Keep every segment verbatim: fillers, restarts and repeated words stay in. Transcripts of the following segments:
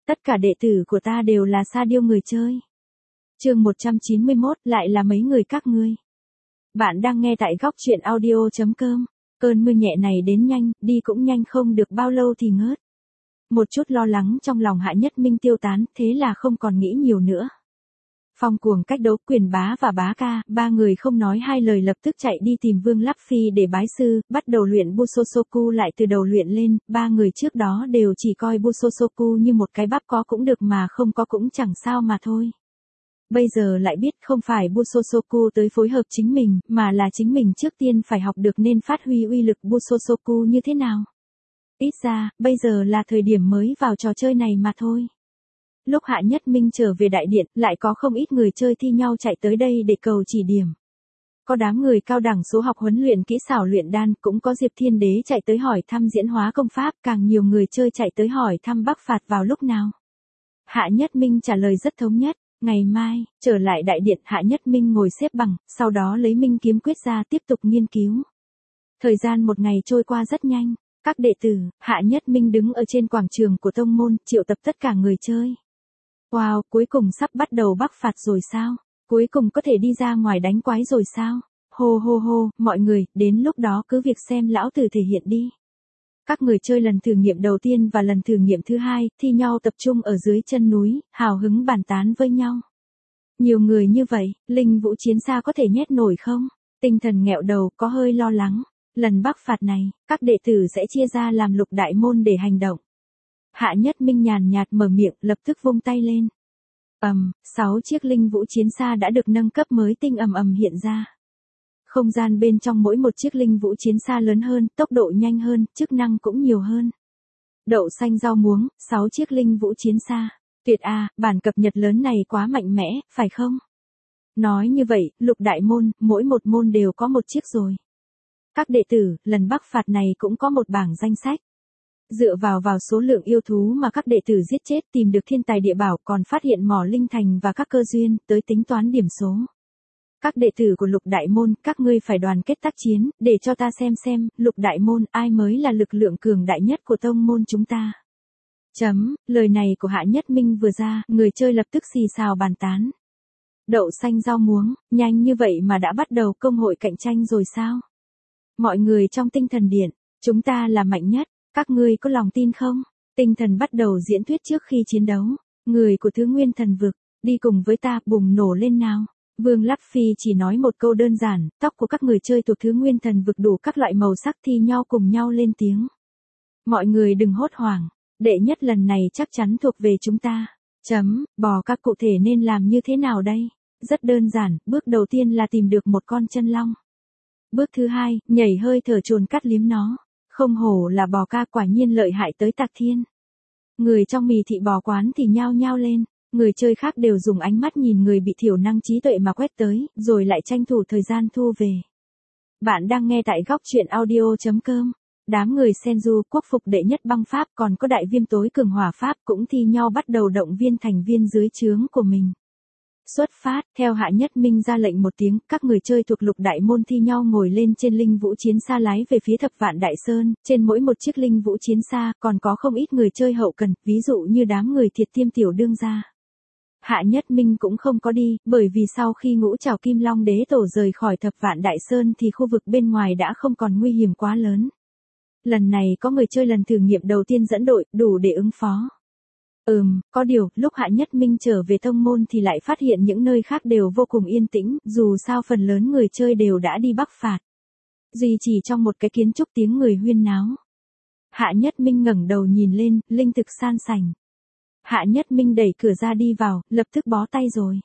Tất cả đệ tử của ta đều là sa điêu người chơi. Chương một trăm chín mươi mốt, lại là mấy người các ngươi. Bạn đang nghe tại góc truyện audio chấm com. Cơn mưa nhẹ này đến nhanh, đi cũng nhanh, không được bao lâu thì ngớt. Một chút lo lắng trong lòng Hạ Nhất Minh tiêu tán, thế là không còn nghĩ nhiều nữa. Phong cuồng cách đấu, Quyền Bá và Bá Ca, ba người không nói hai lời lập tức chạy đi tìm Vương Lắp Phi để bái sư, bắt đầu luyện Busosoku lại từ đầu luyện lên. Ba người trước đó đều chỉ coi Busosoku như một cái bắp, có cũng được mà không có cũng chẳng sao mà thôi. Bây giờ lại biết không phải Busosoku tới phối hợp chính mình, mà là chính mình trước tiên phải học được nên phát huy uy lực Busosoku như thế nào. Ít ra, bây giờ là thời điểm mới vào trò chơi này mà thôi. Lúc Hạ Nhất Minh trở về đại điện, lại có không ít người chơi thi nhau chạy tới đây để cầu chỉ điểm. Có đám người cao đẳng số học huấn luyện kỹ xảo luyện đan, cũng có Diệp Thiên Đế chạy tới hỏi thăm diễn hóa công pháp, càng nhiều người chơi chạy tới hỏi thăm Bắc Phạt vào lúc nào. Hạ Nhất Minh trả lời rất thống nhất, ngày mai, trở lại đại điện. Hạ Nhất Minh ngồi xếp bằng, sau đó lấy Minh Kiếm Quyết ra tiếp tục nghiên cứu. Thời gian một ngày trôi qua rất nhanh, các đệ tử, Hạ Nhất Minh đứng ở trên quảng trường của tông môn, triệu tập tất cả người chơi. Wow, cuối cùng sắp bắt đầu Bắc Phạt rồi sao? Cuối cùng có thể đi ra ngoài đánh quái rồi sao? Hô hô hô, mọi người, đến lúc đó cứ việc xem lão tử thể hiện đi. Các người chơi lần thử nghiệm đầu tiên và lần thử nghiệm thứ hai, thi nhau tập trung ở dưới chân núi, hào hứng bàn tán với nhau. Nhiều người như vậy, Linh Vũ Chiến Xa có thể nhét nổi không? Tinh Thần nghẹo đầu, có hơi lo lắng. Lần Bắc Phạt này, các đệ tử sẽ chia ra làm lục đại môn để hành động. Hạ Nhất Minh nhàn nhạt mở miệng, lập tức vung tay lên. Ầm, um, sáu chiếc Linh Vũ Chiến Xa đã được nâng cấp mới tinh ầm ầm hiện ra. Không gian bên trong mỗi một chiếc Linh Vũ Chiến Xa lớn hơn, tốc độ nhanh hơn, chức năng cũng nhiều hơn. Đậu xanh rau muống, sáu chiếc Linh Vũ Chiến Xa. Tuyệt à, bản cập nhật lớn này quá mạnh mẽ, phải không? Nói như vậy, lục đại môn, mỗi một môn đều có một chiếc rồi. Các đệ tử, lần Bắc Phạt này cũng có một bảng danh sách. Dựa vào vào số lượng yêu thú mà các đệ tử giết chết, tìm được thiên tài địa bảo, còn phát hiện mỏ linh thành và các cơ duyên, tới tính toán điểm số. Các đệ tử của lục đại môn, các ngươi phải đoàn kết tác chiến, để cho ta xem xem, lục đại môn, ai mới là lực lượng cường đại nhất của tông môn chúng ta. Chấm, lời này của Hạ Nhất Minh vừa ra, người chơi lập tức xì xào bàn tán. Đậu xanh rau muống, nhanh như vậy mà đã bắt đầu công hội cạnh tranh rồi sao? Mọi người trong Tinh Thần Điện, chúng ta là mạnh nhất, các ngươi có lòng tin không? Tinh Thần bắt đầu diễn thuyết trước khi chiến đấu. Người của Thứ Nguyên Thần Vực, đi cùng với ta, bùng nổ lên nào. Vương Lắp Phi chỉ nói một câu đơn giản, tóc của các người chơi thuộc Thứ Nguyên Thần Vực đủ các loại màu sắc thi nhau cùng nhau lên tiếng. Mọi người đừng hốt hoảng, đệ nhất lần này chắc chắn thuộc về chúng ta. Chấm, bò các cụ thể nên làm như thế nào đây? Rất đơn giản, bước đầu tiên là tìm được một con chân long. Bước thứ hai, nhảy hơi thở chuồn cắt liếm nó. Không hổ là bò ca, quả nhiên lợi hại tới tạc thiên. Người trong mì thị bò quán thì nhao nhao lên. Người chơi khác đều dùng ánh mắt nhìn người bị thiểu năng trí tuệ mà quét tới, rồi lại tranh thủ thời gian thu về. Bạn đang nghe tại góc truyện audio chấm com. Đám người Senju, quốc phục đệ nhất băng pháp, còn có đại viêm tối cường hỏa pháp cũng thi nhau bắt đầu động viên thành viên dưới trướng của mình. Xuất phát, theo Hạ Nhất Minh ra lệnh một tiếng, các người chơi thuộc lục đại môn thi nhau ngồi lên trên Linh Vũ Chiến Xa lái về phía Thập Vạn Đại Sơn. Trên mỗi một chiếc Linh Vũ Chiến Xa, còn có không ít người chơi hậu cần, ví dụ như đám người Thiệt Tiêm Tiểu Đương gia. Hạ Nhất Minh cũng không có đi, bởi vì sau khi Ngũ Trảo Kim Long Đế Tổ rời khỏi Thập Vạn Đại Sơn thì khu vực bên ngoài đã không còn nguy hiểm quá lớn. Lần này có người chơi lần thử nghiệm đầu tiên dẫn đội, đủ để ứng phó. Ừm, có điều, lúc Hạ Nhất Minh trở về tông môn thì lại phát hiện những nơi khác đều vô cùng yên tĩnh, dù sao phần lớn người chơi đều đã đi Bắc Phạt. Duy chỉ trong một cái kiến trúc tiếng người huyên náo. Hạ Nhất Minh ngẩng đầu nhìn lên, linh thực san sành. Hạ Nhất Minh đẩy cửa ra đi vào, lập tức bó tay rồi.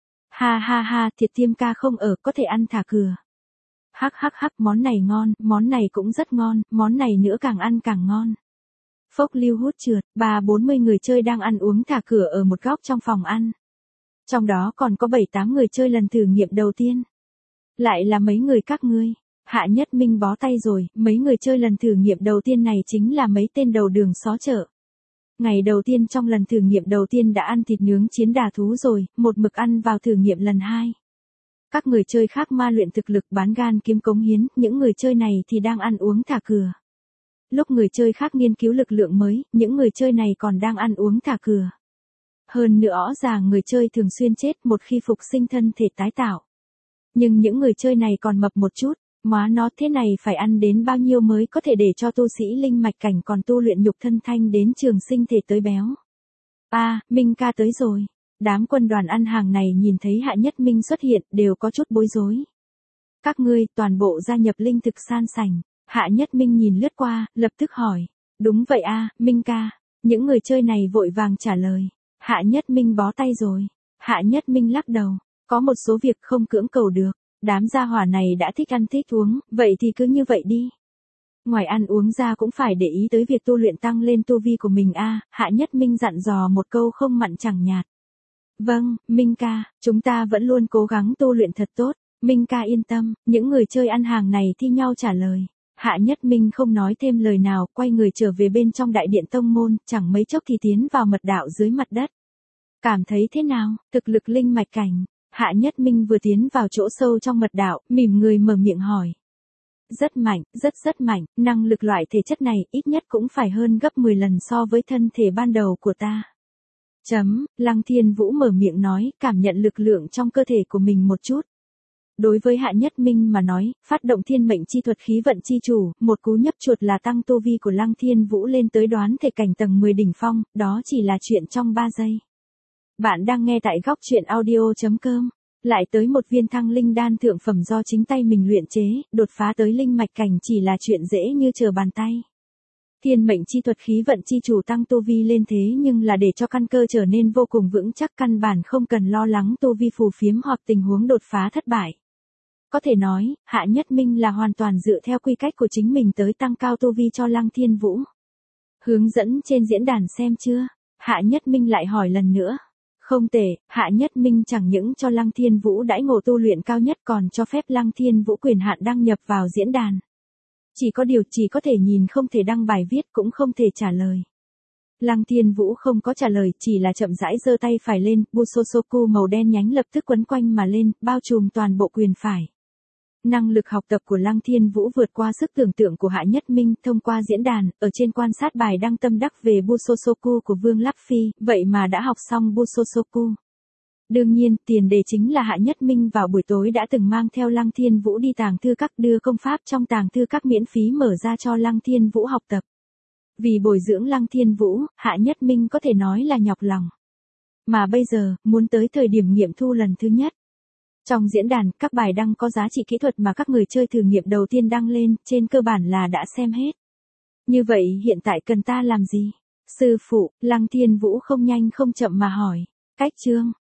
Ha ha ha, Thiệt Tiêm ca không ở, có thể ăn thả cửa. Hắc hắc hắc, món này ngon, món này cũng rất ngon, món này nữa càng ăn càng ngon. Phốc lưu hút trượt, ba bốn mươi người chơi đang ăn uống thả cửa ở một góc trong phòng ăn. Trong đó còn có bảy tám người chơi lần thử nghiệm đầu tiên. Lại là mấy người các ngươi. Hạ Nhất Minh bó tay rồi, mấy người chơi lần thử nghiệm đầu tiên này chính là mấy tên đầu đường xó chợ. Ngày đầu tiên trong lần thử nghiệm đầu tiên đã ăn thịt nướng chiến đà thú rồi, một mực ăn vào thử nghiệm lần hai. Các người chơi khác ma luyện thực lực bán gan kiếm cống hiến, những người chơi này thì đang ăn uống thả cửa. lúc người chơi khác nghiên cứu lực lượng mới, những người chơi này còn đang ăn uống thả cửa. Hơn nữa rõ ràng người chơi thường xuyên chết một khi phục sinh thân thể tái tạo. Nhưng những người chơi này còn mập một chút, má nó thế này phải ăn đến bao nhiêu mới có thể để cho tu sĩ linh mạch cảnh còn tu luyện nhục thân thanh đến trường sinh thể tới béo. A, à, Minh ca tới rồi. Đám quân đoàn ăn hàng này nhìn thấy Hạ Nhất Minh xuất hiện đều có chút bối rối. Các ngươi toàn bộ gia nhập linh thực san sành. Hạ Nhất Minh nhìn lướt qua, lập tức hỏi. Đúng vậy a, à, Minh ca. Những người chơi này vội vàng trả lời. Hạ Nhất Minh bó tay rồi. Hạ Nhất Minh lắc đầu. Có một số việc không cưỡng cầu được. Đám gia hỏa này đã thích ăn thích uống, vậy thì cứ như vậy đi. Ngoài ăn uống ra cũng phải để ý tới việc tu luyện tăng lên tu vi của mình a. À, Hạ Nhất Minh dặn dò một câu không mặn chẳng nhạt. Vâng, Minh ca, chúng ta vẫn luôn cố gắng tu luyện thật tốt. Minh ca yên tâm, những người chơi ăn hàng này thi nhau trả lời. Hạ Nhất Minh không nói thêm lời nào, quay người trở về bên trong đại điện tông môn, chẳng mấy chốc thì tiến vào mật đạo dưới mặt đất. Cảm thấy thế nào, thực lực linh mạch cảnh? Hạ Nhất Minh vừa tiến vào chỗ sâu trong mật đạo, mỉm người mở miệng hỏi. Rất mạnh, rất rất mạnh, năng lực loại thể chất này ít nhất cũng phải hơn gấp mười lần so với thân thể ban đầu của ta. Chấm, Lăng Thiên Vũ mở miệng nói, cảm nhận lực lượng trong cơ thể của mình một chút. Đối với Hạ Nhất Minh mà nói, phát động thiên mệnh chi thuật khí vận chi chủ, một cú nhấp chuột là tăng tu vi của Lăng Thiên Vũ lên tới đoán thể cảnh tầng mười đỉnh phong, đó chỉ là chuyện trong ba giây. Bạn đang nghe tại góc truyện audio chấm com. Lại tới một viên thăng linh đan thượng phẩm do chính tay mình luyện chế, đột phá tới linh mạch cảnh chỉ là chuyện dễ như trở bàn tay. Thiên mệnh chi thuật khí vận chi chủ tăng tu vi lên thế nhưng là để cho căn cơ trở nên vô cùng vững chắc, căn bản không cần lo lắng tu vi phù phiếm hoặc tình huống đột phá thất bại. Có thể nói, Hạ Nhất Minh là hoàn toàn dựa theo quy cách của chính mình tới tăng cao tu vi cho Lăng Thiên Vũ. Hướng dẫn trên diễn đàn xem chưa? Hạ Nhất Minh lại hỏi lần nữa. Không tệ, Hạ Nhất Minh chẳng những cho Lăng Thiên Vũ đãi ngộ tu luyện cao nhất còn cho phép Lăng Thiên Vũ quyền hạn đăng nhập vào diễn đàn. Chỉ có điều chỉ có thể nhìn không thể đăng bài viết cũng không thể trả lời. Lăng Thiên Vũ không có trả lời, chỉ là chậm rãi giơ tay phải lên, Busosoku màu đen nhánh lập tức quấn quanh mà lên, bao trùm toàn bộ quyền phải. Năng lực học tập của Lăng Thiên Vũ vượt qua sức tưởng tượng của Hạ Nhất Minh, thông qua diễn đàn, ở trên quan sát bài đăng tâm đắc về Busosoku của Vương Lắp Phi, vậy mà đã học xong Busosoku. Đương nhiên, tiền đề chính là Hạ Nhất Minh vào buổi tối đã từng mang theo Lăng Thiên Vũ đi tàng thư các, đưa công pháp trong tàng thư các miễn phí mở ra cho Lăng Thiên Vũ học tập. Vì bồi dưỡng Lăng Thiên Vũ, Hạ Nhất Minh có thể nói là nhọc lòng. Mà bây giờ, muốn tới thời điểm nghiệm thu lần thứ nhất. Trong diễn đàn, các bài đăng có giá trị kỹ thuật mà các người chơi thử nghiệm đầu tiên đăng lên, trên cơ bản là đã xem hết. Như vậy hiện tại cần ta làm gì? Sư phụ, Lăng Thiên Vũ không nhanh không chậm mà hỏi. Cách chương,